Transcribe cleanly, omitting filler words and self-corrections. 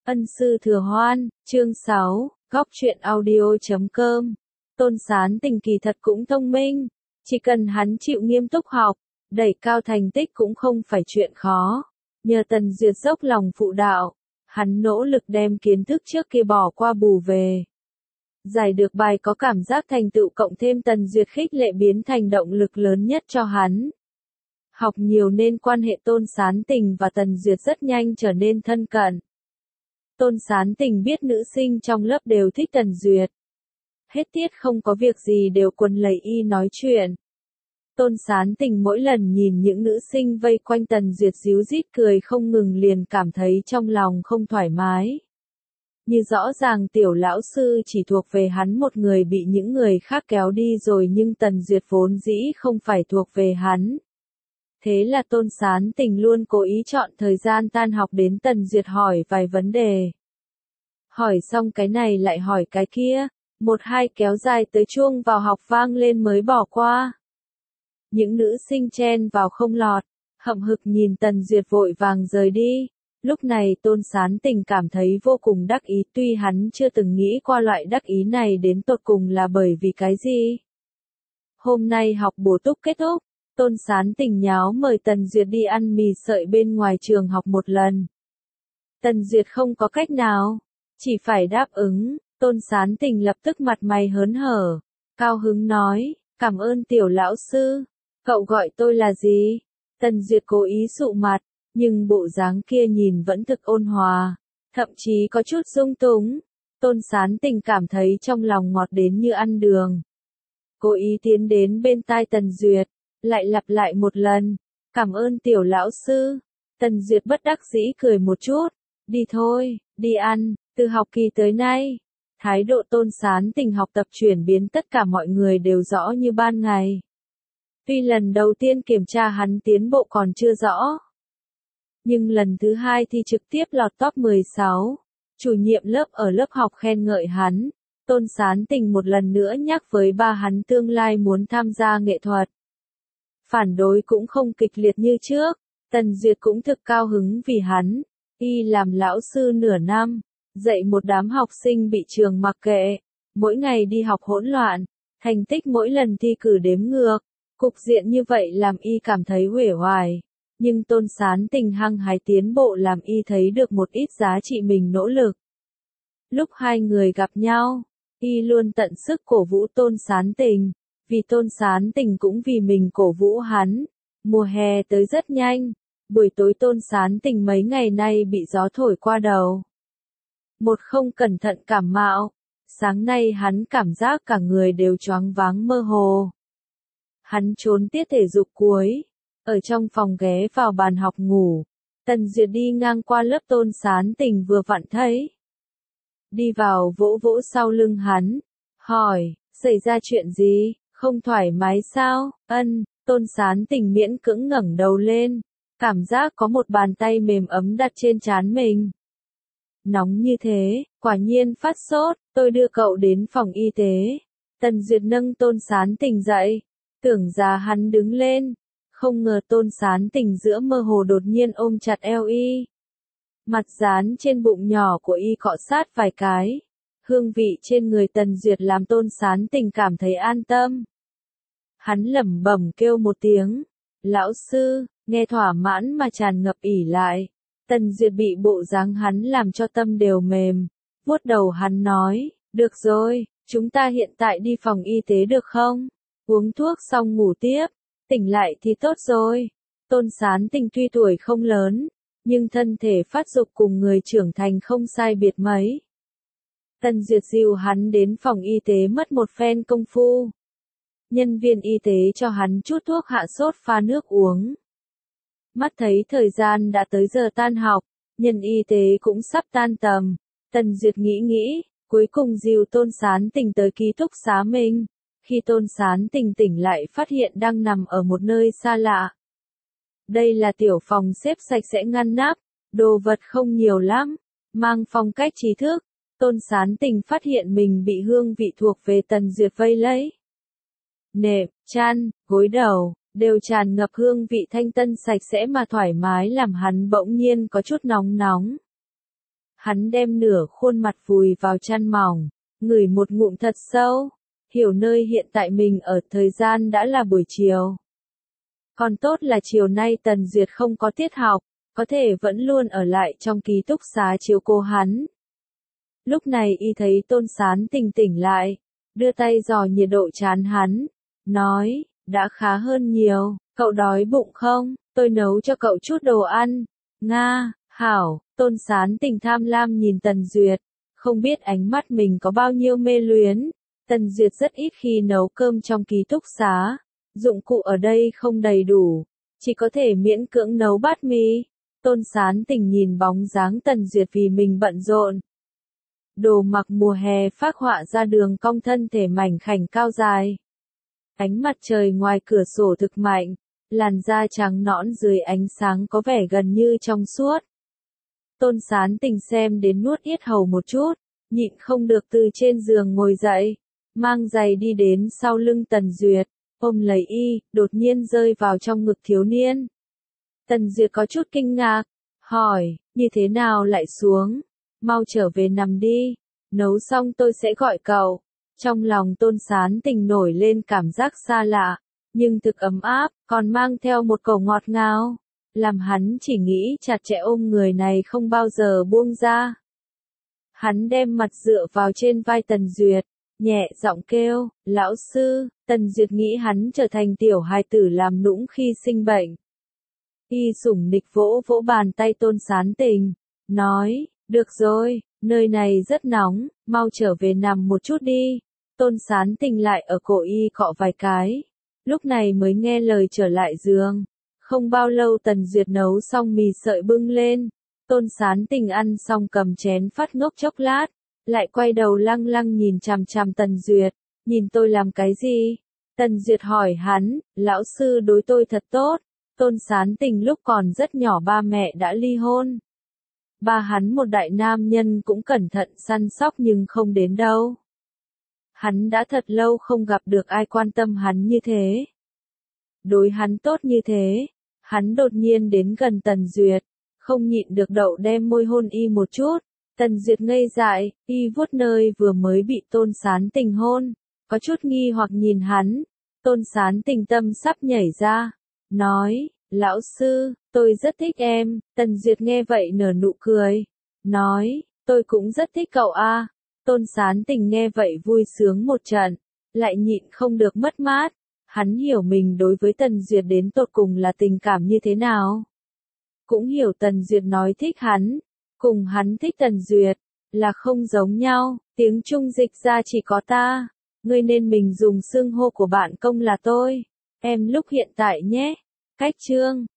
Ân sư thừa hoan, chương 6, góc truyện audio.com. Tôn Sán Tình kỳ thật cũng thông minh, chỉ cần hắn chịu nghiêm túc học, đẩy cao thành tích cũng không phải chuyện khó. Nhờ Tần Duyệt dốc lòng phụ đạo, hắn nỗ lực đem kiến thức trước kia bỏ qua bù về. Giải được bài có cảm giác thành tựu cộng thêm Tần Duyệt khích lệ biến thành động lực lớn nhất cho hắn. Học nhiều nên quan hệ Tôn Sán Tình và Tần Duyệt rất nhanh trở nên thân cận. Tôn Sán Tình biết nữ sinh trong lớp đều thích Tần Duyệt. Hết tiết không có việc gì đều quần lầy y nói chuyện. Tôn Sán Tình mỗi lần nhìn những nữ sinh vây quanh Tần Duyệt díu dít cười không ngừng liền cảm thấy trong lòng không thoải mái. Như rõ ràng tiểu lão sư chỉ thuộc về hắn một người bị những người khác kéo đi rồi nhưng Tần Duyệt vốn dĩ không phải thuộc về hắn. Thế là Tôn Sán Tình luôn cố ý chọn thời gian tan học đến Tần Duyệt hỏi vài vấn đề. Hỏi xong cái này lại hỏi cái kia, một hai kéo dài tới chuông vào học vang lên mới bỏ qua. Những nữ sinh chen vào không lọt, hậm hực nhìn Tần Duyệt vội vàng rời đi. Lúc này Tôn Sán Tình cảm thấy vô cùng đắc ý tuy hắn chưa từng nghĩ qua loại đắc ý này đến tột cùng là bởi vì cái gì. Hôm nay học bổ túc kết thúc. Tôn Sán Tình nháo mời Tần Duyệt đi ăn mì sợi bên ngoài trường học một lần. Tần Duyệt không có cách nào, chỉ phải đáp ứng. Tôn Sán Tình lập tức mặt mày hớn hở, cao hứng nói, cảm ơn tiểu lão sư, cậu gọi tôi là gì? Tần Duyệt cố ý dụ mặt, nhưng bộ dáng kia nhìn vẫn thực ôn hòa, thậm chí có chút dung túng. Tôn Sán Tình cảm thấy trong lòng ngọt đến như ăn đường. Cố ý tiến đến bên tai Tần Duyệt, lại lặp lại một lần, cảm ơn tiểu lão sư. Tần Duyệt bất đắc dĩ cười một chút, đi thôi, đi ăn. Từ học kỳ tới nay, thái độ Tôn Sán Tình học tập chuyển biến tất cả mọi người đều rõ như ban ngày. Tuy lần đầu tiên kiểm tra hắn tiến bộ còn chưa rõ, nhưng lần thứ hai thì trực tiếp lọt top 16. Chủ nhiệm lớp ở lớp học khen ngợi hắn. Tôn Sán Tình một lần nữa nhắc với ba hắn tương lai muốn tham gia nghệ thuật. Phản đối cũng không kịch liệt như trước. Tần Duyệt cũng thực cao hứng vì hắn. Y làm lão sư nửa năm, dạy một đám học sinh bị trường mặc kệ, mỗi ngày đi học hỗn loạn, thành tích mỗi lần thi cử đếm ngược. Cục diện như vậy làm y cảm thấy uể oải. Nhưng Tôn Sán Tình hăng hái tiến bộ làm y thấy được một ít giá trị mình nỗ lực. Lúc hai người gặp nhau, y luôn tận sức cổ vũ Tôn Sán Tình, vì Tôn Sán Tình cũng vì mình cổ vũ hắn. Mùa hè tới rất nhanh, buổi tối Tôn Sán Tình mấy ngày nay bị gió thổi qua đầu. Một không cẩn thận cảm mạo, sáng nay hắn cảm giác cả người đều choáng váng mơ hồ. Hắn trốn tiết thể dục cuối, ở trong phòng ghé vào bàn học ngủ. Tần Duyệt đi ngang qua lớp Tôn Sán Tình vừa vặn thấy. Đi vào vỗ vỗ sau lưng hắn, hỏi, xảy ra chuyện gì, không thoải mái sao? Ân, Tôn Sán Tình miễn cưỡng ngẩng đầu lên, cảm giác có một bàn tay mềm ấm đặt trên trán mình. Nóng như thế, quả nhiên phát sốt, tôi đưa cậu đến phòng y tế. Tần Duyệt nâng Tôn Sán Tình dậy, tưởng ra hắn đứng lên, không ngờ Tôn Sán Tình giữa mơ hồ đột nhiên ôm chặt eo y. Mặt dán trên bụng nhỏ của y cọ sát vài cái, hương vị trên người Tần Duyệt làm Tôn Sán Tình cảm thấy an tâm. Hắn lẩm bẩm kêu một tiếng, lão sư, nghe thỏa mãn mà tràn ngập ỉ lại. Tần Duyệt bị bộ dáng hắn làm cho tâm đều mềm, vuốt đầu hắn nói, được rồi, chúng ta hiện tại đi phòng y tế được không? Uống thuốc xong ngủ tiếp, tỉnh lại thì tốt rồi. Tôn Sán Tình tuy tuổi không lớn, nhưng thân thể phát dục cùng người trưởng thành không sai biệt mấy. Tần Duyệt dìu hắn đến phòng y tế mất một phen công phu. Nhân viên y tế cho hắn chút thuốc hạ sốt pha nước uống. Mắt thấy thời gian đã tới giờ tan học, nhân y tế cũng sắp tan tầm. Tần Duyệt nghĩ, cuối cùng dìu Tôn Sán Tình tới ký túc xá mình. Khi Tôn Sán Tình tỉnh lại phát hiện đang nằm ở một nơi xa lạ. Đây là tiểu phòng xếp sạch sẽ ngăn nắp, đồ vật không nhiều lắm, mang phong cách trí thức. Tôn Sán Tình phát hiện mình bị hương vị thuộc về Tần Duyệt vây lấy. Nệm, chăn, gối đầu, đều tràn ngập hương vị thanh tân sạch sẽ mà thoải mái làm hắn bỗng nhiên có chút nóng nóng. Hắn đem nửa khuôn mặt vùi vào chăn mỏng, ngửi một ngụm thật sâu, hiểu nơi hiện tại mình ở, thời gian đã là buổi chiều. Còn tốt là chiều nay Tần Duyệt không có tiết học, có thể vẫn luôn ở lại trong ký túc xá chiếu cố hắn. Lúc này y thấy Tôn Sán Tình tỉnh lại, đưa tay dò nhiệt độ trán hắn, nói, đã khá hơn nhiều, cậu đói bụng không, tôi nấu cho cậu chút đồ ăn. Nga, hảo, Tôn Sán Tình tham lam nhìn Tần Duyệt, không biết ánh mắt mình có bao nhiêu mê luyến. Tần Duyệt rất ít khi nấu cơm trong ký túc xá, dụng cụ ở đây không đầy đủ, chỉ có thể miễn cưỡng nấu bát mì. Tôn Sán Tình nhìn bóng dáng Tần Duyệt vì mình bận rộn. Đồ mặc mùa hè phác họa ra đường cong thân thể mảnh khảnh cao dài. Ánh mặt trời ngoài cửa sổ thực mạnh, làn da trắng nõn dưới ánh sáng có vẻ gần như trong suốt. Tôn Sán Tình xem đến nuốt yết hầu một chút, nhịn không được từ trên giường ngồi dậy, mang giày đi đến sau lưng Tần Duyệt, ôm lấy y, đột nhiên rơi vào trong ngực thiếu niên. Tần Duyệt có chút kinh ngạc, hỏi, như thế nào lại xuống? Mau trở về nằm đi, nấu xong tôi sẽ gọi cậu. Trong lòng Tôn Sán Tình nổi lên cảm giác xa lạ, nhưng thực ấm áp, còn mang theo một cổ ngọt ngào, làm hắn chỉ nghĩ chặt chẽ ôm người này không bao giờ buông ra. Hắn đem mặt dựa vào trên vai Tần Duyệt, nhẹ giọng kêu, lão sư. Tần Duyệt nghĩ hắn trở thành tiểu hài tử làm nũng khi sinh bệnh. Y sủng nịch vỗ vỗ bàn tay Tôn Sán Tình, nói, được rồi, nơi này rất nóng, mau trở về nằm một chút đi. Tôn Sán Tình lại ở cổ y cọ vài cái, lúc này mới nghe lời trở lại giường. Không bao lâu Tần Duyệt nấu xong mì sợi bưng lên, Tôn Sán Tình ăn xong cầm chén phát ngốc chốc lát, lại quay đầu lăng lăng nhìn chằm chằm Tần Duyệt, nhìn tôi làm cái gì? Tần Duyệt hỏi hắn, lão sư đối tôi thật tốt. Tôn Sán Tình lúc còn rất nhỏ ba mẹ đã ly hôn. Ba hắn một đại nam nhân cũng cẩn thận săn sóc nhưng không đến đâu. Hắn đã thật lâu không gặp được ai quan tâm hắn như thế. Đối hắn tốt như thế, hắn đột nhiên đến gần Tần Duyệt, không nhịn được đậu đem môi hôn y một chút. Tần Duyệt ngây dại, y vuốt nơi vừa mới bị Tôn Sán Tình hôn, có chút nghi hoặc nhìn hắn. Tôn Sán Tình tâm sắp nhảy ra, nói, lão sư, tôi rất thích em. Tần Duyệt nghe vậy nở nụ cười, nói, tôi cũng rất thích cậu a. Tôn Sán Tình nghe vậy vui sướng một trận, lại nhịn không được mất mát. Hắn hiểu mình đối với Tần Duyệt đến tột cùng là tình cảm như thế nào. Cũng hiểu Tần Duyệt nói thích hắn, cùng hắn thích Tần Duyệt, là không giống nhau. Tiếng Trung dịch ra chỉ có ta, ngươi nên mình dùng xưng hô của bạn công là tôi, em lúc hiện tại nhé. Cách chương